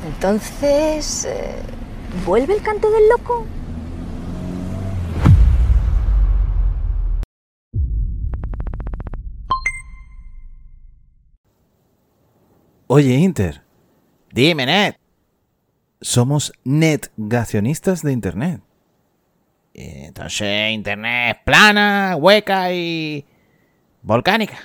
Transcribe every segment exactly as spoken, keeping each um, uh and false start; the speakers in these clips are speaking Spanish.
Entonces, eh, ¿vuelve el canto del loco? Oye, Inter, Dime, Ned. somos netgacionistas de Internet. Entonces, Internet es plana, hueca y volcánica.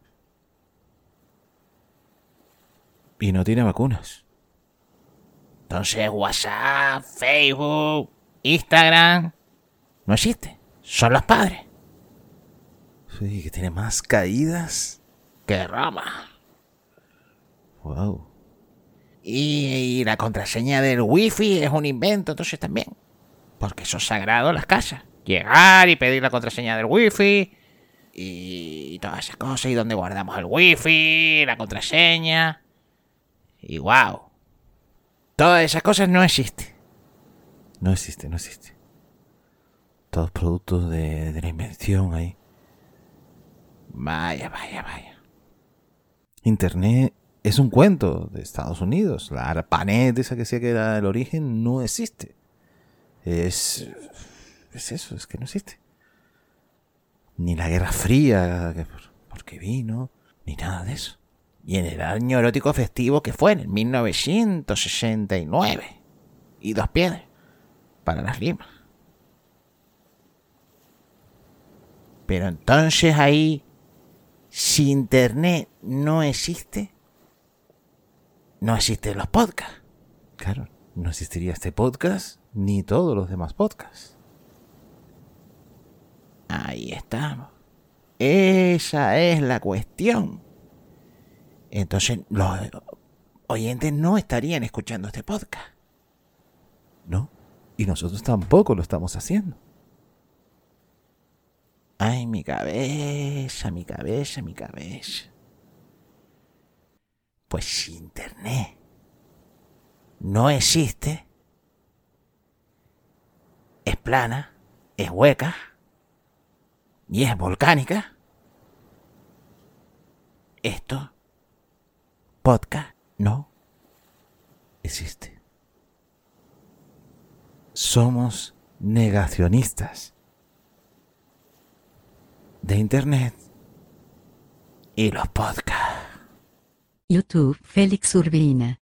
Y no tiene vacunas. Entonces, WhatsApp, Facebook, Instagram no existe. Son los padres. Sí, que tiene más caídas. ¡Qué Roma! Wow. Y, y la contraseña del wifi es un invento, entonces también. Porque eso es sagrado en las casas. Llegar y pedir la contraseña del wifi y, y todas esas cosas. Y donde guardamos el wifi, la contraseña. Y wow. Todas esas cosas no existen. No existe, no existe. Todos productos de, de la invención ahí. Vaya, vaya, vaya. Internet es un cuento de Estados Unidos. La ARPANET, esa que decía que era el origen, no existe. Es... Es eso, es que no existe. Ni la Guerra Fría, que por, porque vino, ni nada de eso. Y en el año erótico festivo que fue, en mil novecientos sesenta y nueve. Y dos piedras para las rimas. Pero entonces ahí, si Internet no existe, no existen los podcasts. Claro, no existiría este podcast ni todos los demás podcasts. Ahí estamos. Esa es la cuestión. Entonces los oyentes no estarían escuchando este podcast. No, y nosotros tampoco lo estamos haciendo. Ay, mi cabeza, mi cabeza, mi cabeza. Pues si Internet no existe, es plana, es hueca y es volcánica, esto, podcast, no existe. Somos negacionistas de Internet y los podcasts. YouTube, Félix Urbina.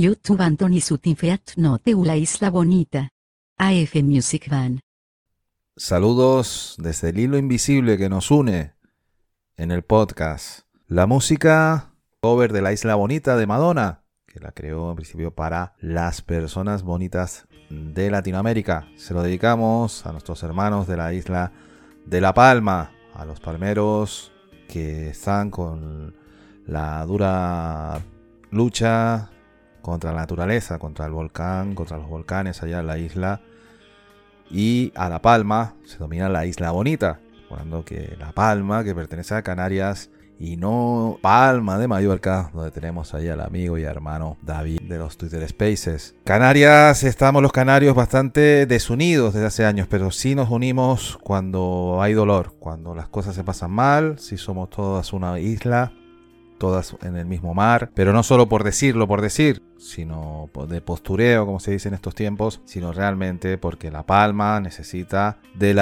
YouTube Anthony Sutinfeat Note La Isla Bonita. A F Music Van. Saludos desde el hilo invisible que nos une en el podcast. La música cover de La Isla Bonita de Madonna, que la creó en principio para las personas bonitas de Latinoamérica. Se lo dedicamos a nuestros hermanos de la isla de La Palma, a los palmeros que están con la dura lucha contra la naturaleza, contra el volcán, contra los volcanes allá en la isla. Y a La Palma se domina la Isla Bonita, recordando que La Palma, que pertenece a Canarias, y no Palma de Mallorca, donde tenemos ahí al amigo y hermano David de los Twitter Spaces. Canarias, estamos los canarios bastante desunidos desde hace años, pero sí nos unimos cuando hay dolor, cuando las cosas se pasan mal, sí somos todas una isla, todas en el mismo mar, pero no solo por decirlo, por decir, sino de postureo, como se dice en estos tiempos, sino realmente porque La Palma necesita de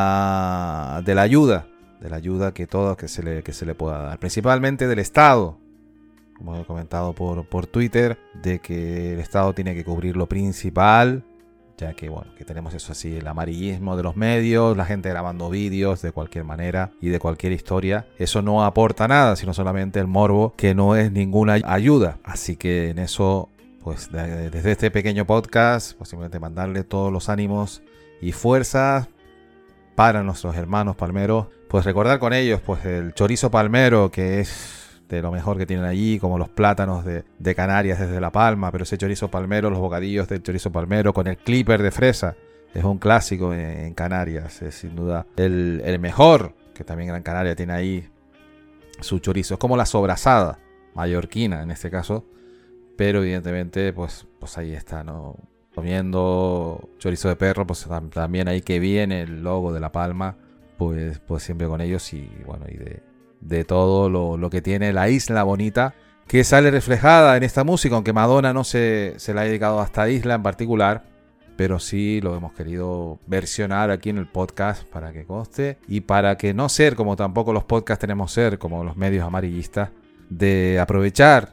la, de la ayuda, de la ayuda que todo que se le, que se le pueda dar, principalmente del Estado, como he comentado por, por Twitter, de que el Estado tiene que cubrir lo principal, ya que bueno, que tenemos eso así, el amarillismo de los medios, la gente grabando vídeos de cualquier manera y de cualquier historia. Eso no aporta nada, sino solamente el morbo, que no es ninguna ayuda. Así que en eso, pues de, desde este pequeño podcast, pues simplemente mandarle todos los ánimos y fuerzas para nuestros hermanos palmeros. Pues recordar con ellos, pues el chorizo palmero, que es de lo mejor que tienen allí, como los plátanos de, de Canarias desde La Palma, pero ese chorizo palmero, los bocadillos del chorizo palmero con el clipper de fresa, es un clásico en, en Canarias, es sin duda el, el mejor, que también Gran Canaria tiene ahí su chorizo, es como la sobrasada mallorquina en este caso, pero evidentemente pues, pues ahí está, ¿no? Comiendo chorizo de perro, pues también ahí que viene el logo de La Palma, pues, pues siempre con ellos y bueno, y de de todo lo, lo que tiene la Isla Bonita, que sale reflejada en esta música, aunque Madonna no se, se la ha dedicado a esta isla en particular, pero sí lo hemos querido versionar aquí en el podcast para que conste y para que no ser como tampoco los podcasts tenemos ser como los medios amarillistas, de aprovechar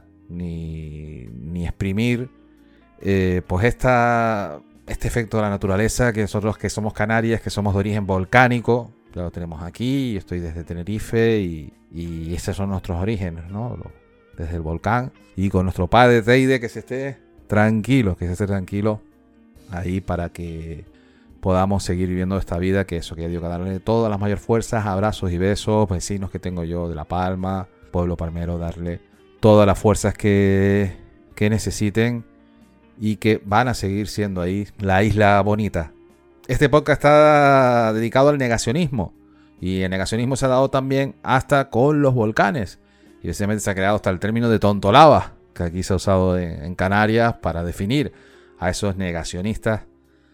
ni, ni exprimir eh, pues esta, este efecto de la naturaleza, que nosotros que somos Canarias, que somos de origen volcánico, ya lo tenemos aquí, yo estoy desde Tenerife y, y esos son nuestros orígenes, ¿no? Desde el volcán. Y con nuestro padre Teide, que se esté tranquilo, que se esté tranquilo ahí para que podamos seguir viviendo esta vida, que eso, que digo, que darle todas las mayores fuerzas, abrazos y besos, vecinos que tengo yo de La Palma, pueblo palmero, darle todas las fuerzas que, que necesiten y que van a seguir siendo ahí la Isla Bonita. Este podcast está dedicado al negacionismo y el negacionismo se ha dado también hasta con los volcanes y precisamente se ha creado hasta el término de tontolava, que aquí se ha usado en, en Canarias para definir a esos negacionistas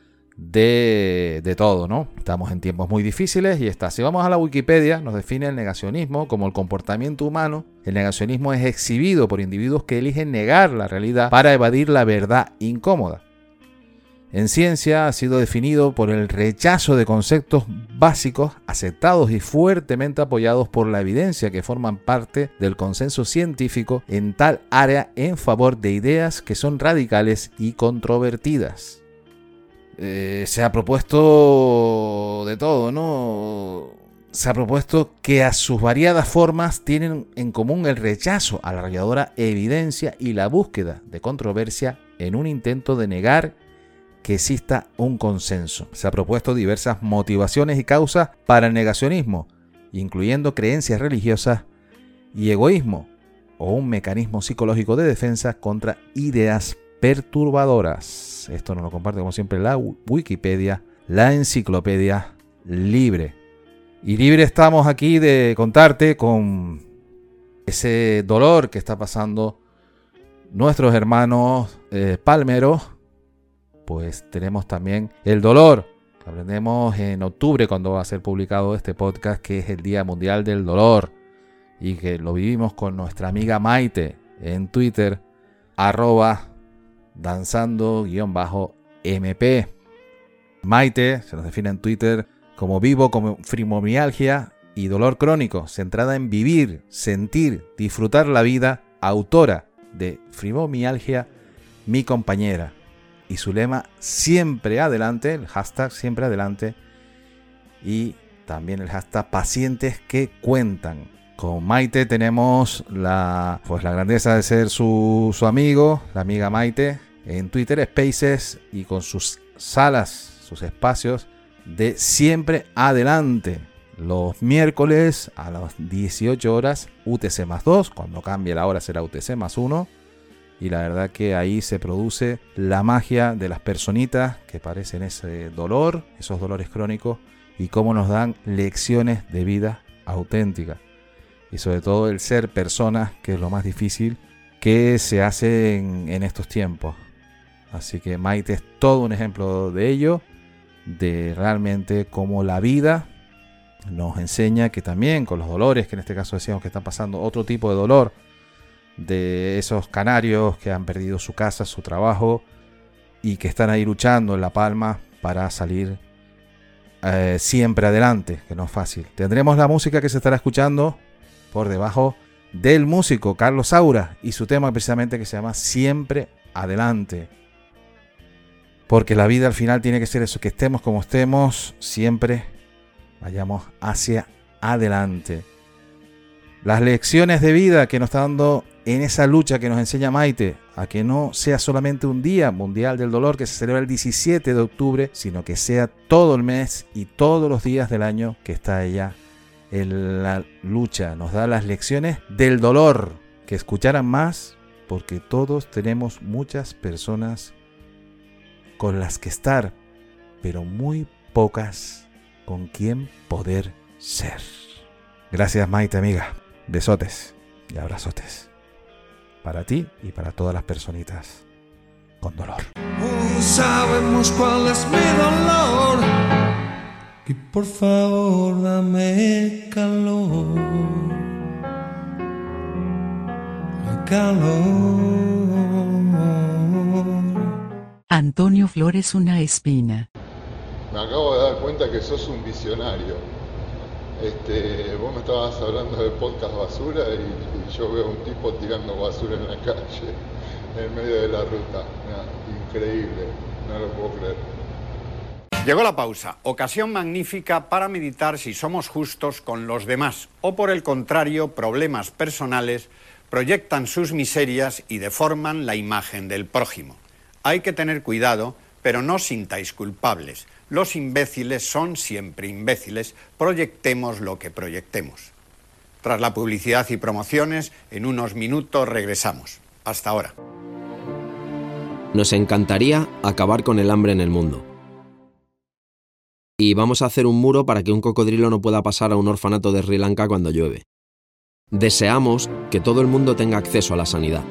de, de todo, ¿no? Estamos en tiempos muy difíciles y está. Si vamos a la Wikipedia, nos define el negacionismo como el comportamiento humano. El negacionismo es exhibido por individuos que eligen negar la realidad para evadir la verdad incómoda. En ciencia ha sido definido por el rechazo de conceptos básicos aceptados y fuertemente apoyados por la evidencia que forman parte del consenso científico en tal área en favor de ideas que son radicales y controvertidas. Eh, se ha propuesto de todo, ¿no? Se ha propuesto que a sus variadas formas tienen en común el rechazo a la arrolladora evidencia y la búsqueda de controversia en un intento de negar que exista un consenso. Se ha propuesto diversas motivaciones y causas para el negacionismo, incluyendo creencias religiosas y egoísmo, o un mecanismo psicológico de defensa contra ideas perturbadoras. Esto nos lo comparte como siempre la Wikipedia, la enciclopedia libre. Y libre estamos aquí de contarte con ese dolor que está pasando nuestros hermanos eh, palmeros. Pues tenemos también el dolor, que aprendemos en octubre cuando va a ser publicado este podcast, que es el Día Mundial del Dolor, y que lo vivimos con nuestra amiga Maite en Twitter, arroba danzando-M P. Maite se nos define en Twitter como vivo como fibromialgia y dolor crónico, centrada en vivir, sentir, disfrutar la vida, autora de Fibromialgia mi compañera. Y su lema, siempre adelante, el hashtag siempre adelante. Y también el hashtag pacientes que cuentan. Con Maite tenemos la, pues la grandeza de ser su, su amigo, la amiga Maite, en Twitter Spaces y con sus salas, sus espacios de siempre adelante. Los miércoles a las dieciocho horas U T C más dos, cuando cambie la hora será U T C más uno. Y la verdad que ahí se produce la magia de las personitas que padecen ese dolor, esos dolores crónicos, y cómo nos dan lecciones de vida auténtica. Y sobre todo el ser personas, que es lo más difícil que se hace en, en estos tiempos. Así que Maite es todo un ejemplo de ello, de realmente cómo la vida nos enseña que también con los dolores, que en este caso decíamos que están pasando otro tipo de dolor, de esos canarios que han perdido su casa, su trabajo, y que están ahí luchando en La Palma para salir eh, siempre adelante, que no es fácil. Tendremos la música que se estará escuchando por debajo del músico Carlos Saura y su tema precisamente que se llama Siempre Adelante. Porque la vida al final tiene que ser eso, que estemos como estemos, siempre vayamos hacia adelante. Las lecciones de vida que nos está dando en esa lucha que nos enseña Maite, a que no sea solamente un día mundial del dolor que se celebra el diecisiete de octubre, sino que sea todo el mes y todos los días del año que está ella en la lucha. Nos da las lecciones del dolor, que escucharan más, porque todos tenemos muchas personas con las que estar, pero muy pocas con quien poder ser. Gracias, Maite, amiga. Besotes y abrazotes para ti y para todas las personitas con dolor. Oh, sabemos cuál es mi dolor, y por favor dame calor, calor. Antonio Flores, una espina. Me acabo de dar cuenta que sos un visionario. Este, vos me estabas hablando de podcast basura y, y yo veo a un tipo tirando basura en la calle, en medio de la ruta. Nah, increíble, no lo puedo creer. Llegó la pausa, ocasión magnífica para meditar si somos justos con los demás o por el contrario, problemas personales proyectan sus miserias y deforman la imagen del prójimo. Hay que tener cuidado, pero no sintáis culpables. Los imbéciles son siempre imbéciles, proyectemos lo que proyectemos. Tras la publicidad y promociones, en unos minutos regresamos. Hasta ahora. Nos encantaría acabar con el hambre en el mundo. Y vamos a hacer un muro para que un cocodrilo no pueda pasar a un orfanato de Sri Lanka cuando llueve. Deseamos que todo el mundo tenga acceso a la sanidad.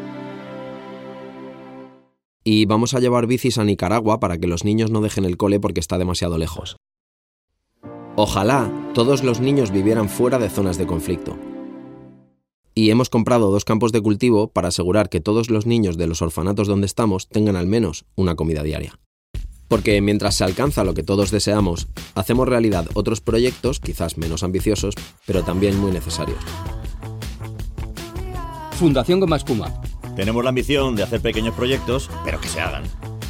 Y vamos a llevar bicis a Nicaragua para que los niños no dejen el cole porque está demasiado lejos. Ojalá todos los niños vivieran fuera de zonas de conflicto. Y hemos comprado dos campos de cultivo para asegurar que todos los niños de los orfanatos donde estamos tengan al menos una comida diaria. Porque mientras se alcanza lo que todos deseamos, hacemos realidad otros proyectos, quizás menos ambiciosos, pero también muy necesarios. Fundación Goma Espuma. Tenemos la ambición de hacer pequeños proyectos, pero que se hagan.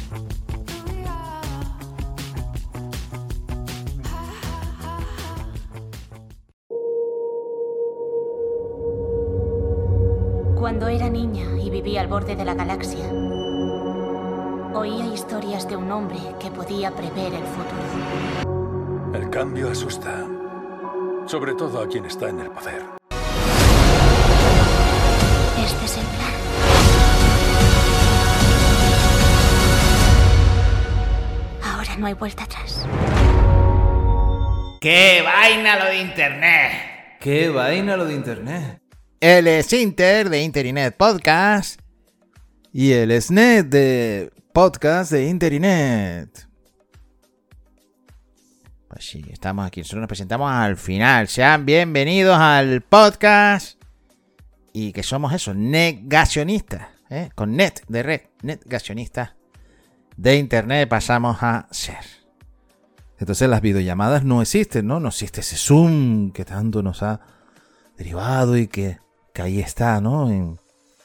Cuando era niña y vivía al borde de la galaxia, oía historias de un hombre que podía prever el futuro. El cambio asusta, sobre todo a quien está en el poder. Este es el plan. Ahora no hay vuelta atrás. ¡Qué vaina lo de internet! ¡Qué vaina lo de internet! Él es Inter de Interinet Podcast. Y el S N E T de Podcast de Interinet. Pues sí, estamos aquí. Nosotros nos presentamos al final. Sean bienvenidos al podcast. Y que somos eso, negacionistas. ¿eh? Con net de red. Negacionistas de internet pasamos a ser. Entonces las videollamadas no existen, ¿no? No existe ese Zoom que tanto nos ha derivado y que, que ahí está, ¿no? En,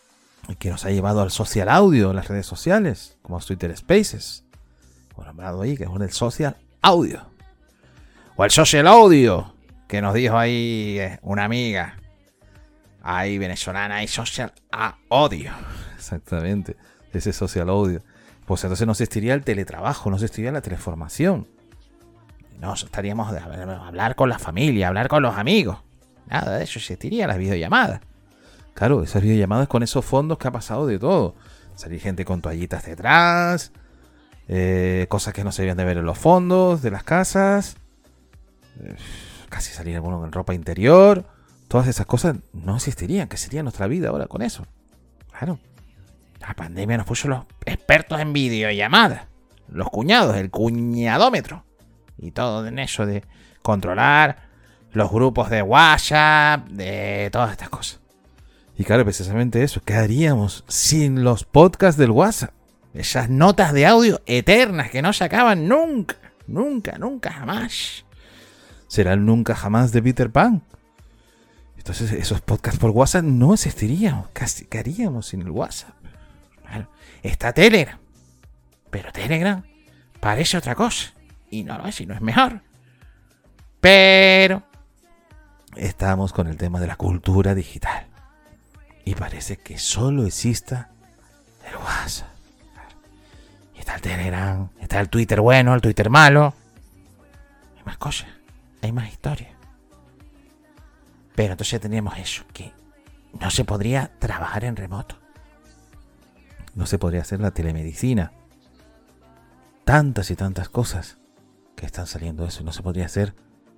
que nos ha llevado al social audio, las redes sociales, como Twitter Spaces, o nombrado ahí, que es el social audio, o el social audio, que nos dijo ahí una amiga, ahí venezolana, ahí social audio, exactamente, ese social audio. Pues entonces no existiría el teletrabajo, no existiría la teleformación, no estaríamos de hablar con la familia, hablar con los amigos, nada de eso existiría, las videollamadas. Claro, esas videollamadas con esos fondos que ha pasado de todo. Salir gente con toallitas detrás, eh, cosas que no se debían de ver en los fondos de las casas, eh, casi salir alguno en ropa interior. Todas esas cosas no existirían. ¿Qué sería nuestra vida ahora con eso? Claro. La pandemia nos puso los expertos en videollamadas. Los cuñados, el cuñadómetro. Y todo en eso de controlar los grupos de WhatsApp, de todas estas cosas. Y claro, precisamente eso, ¿qué haríamos sin los podcasts del WhatsApp? Esas notas de audio eternas que no se acaban nunca, nunca, nunca, jamás. Será el nunca jamás de Peter Pan. Entonces esos podcasts por WhatsApp no existirían. ¿Qué haríamos sin el WhatsApp? Claro, está Telegram. Pero Telegram parece otra cosa. Y no lo es, y no es mejor. Pero estamos con el tema de la cultura digital. Y parece que solo exista el WhatsApp. Y está el Telegram, está el Twitter bueno, el Twitter malo. Hay más cosas, hay más historias. Pero entonces tendríamos eso, que no se podría trabajar en remoto. No se podría hacer la telemedicina. Tantas y tantas cosas que están saliendo de eso. No se podría hacer,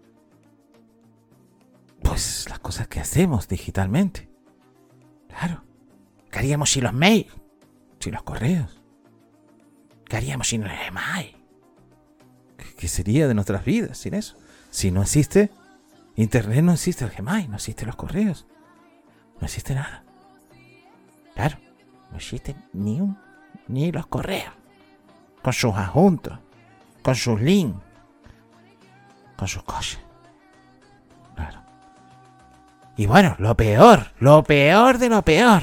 pues, las cosas que hacemos digitalmente. Claro. ¿Qué haríamos sin los mails? Sin los correos. ¿Qué haríamos sin el Gmail? ¿Qué sería de nuestras vidas sin eso? Si no existe Internet, no existe el Gmail, no existen los correos. No existe nada. Claro. No existe ni un, ni los correos. Con sus adjuntos. Con sus links. Con sus cosas. Claro. Y bueno, lo peor, lo peor de lo peor.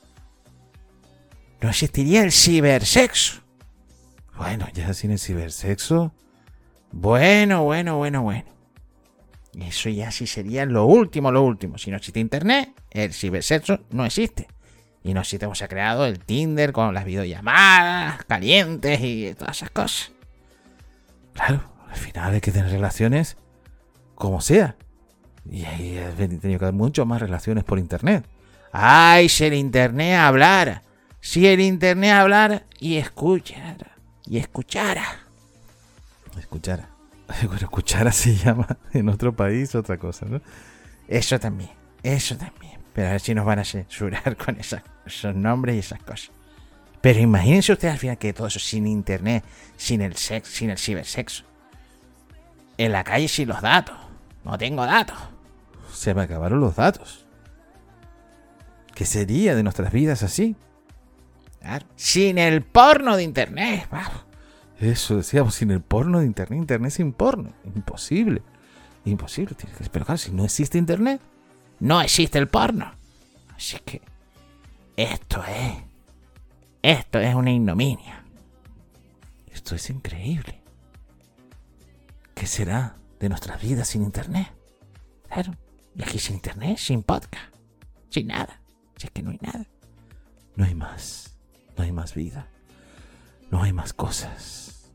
No existiría el cibersexo. Bueno, ya sin el cibersexo. Bueno, bueno, bueno, bueno. Eso ya sí sería lo último, lo último. Si no existe internet, el cibersexo no existe. Y no existe, se ha creado el Tinder con las videollamadas calientes y todas esas cosas. Claro, al final hay que tener relaciones como sea. Y ahí he tenido que haber muchas más relaciones por internet. ¡Ay, si el internet hablara! Si el internet hablara y escuchara. Y escuchara. Escuchara. Bueno, escuchara se llama en otro país otra cosa, ¿no? Eso también, eso también. Pero a ver si nos van a censurar con esas, esos nombres y esas cosas. Pero imagínense ustedes al final que todo eso sin internet, sin el sexo, sin el cibersexo. En la calle sin los datos. No tengo datos. Se me acabaron los datos. ¿Qué sería de nuestras vidas así? Claro. Sin el porno de internet. Wow. Eso decíamos, sin el porno de internet. Internet sin porno. Imposible. Imposible. Pero claro, si no existe internet, no existe el porno. Así que esto es... Esto es una ignominia. Esto es increíble. ¿Qué será de nuestras vidas sin internet? Claro. Y aquí sin internet, sin podcast. Sin nada. Si es que no hay nada. No hay más. No hay más vida. No hay más cosas.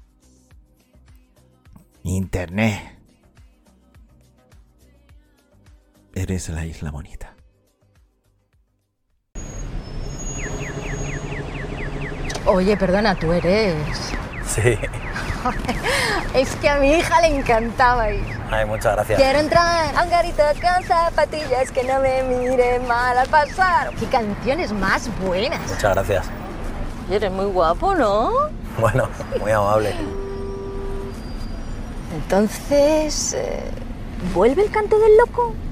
Internet. Eres la isla bonita. Oye, perdona, tú eres... Sí. Es que a mi hija le encantaba ir. Ay, muchas gracias. Quiero entrar a un garito con zapatillas que no me mire mal al pasar. ¡Qué canciones más buenas! Muchas gracias. Eres muy guapo, ¿no? Bueno, muy amable. Entonces... Eh, ¿vuelve el canto del loco?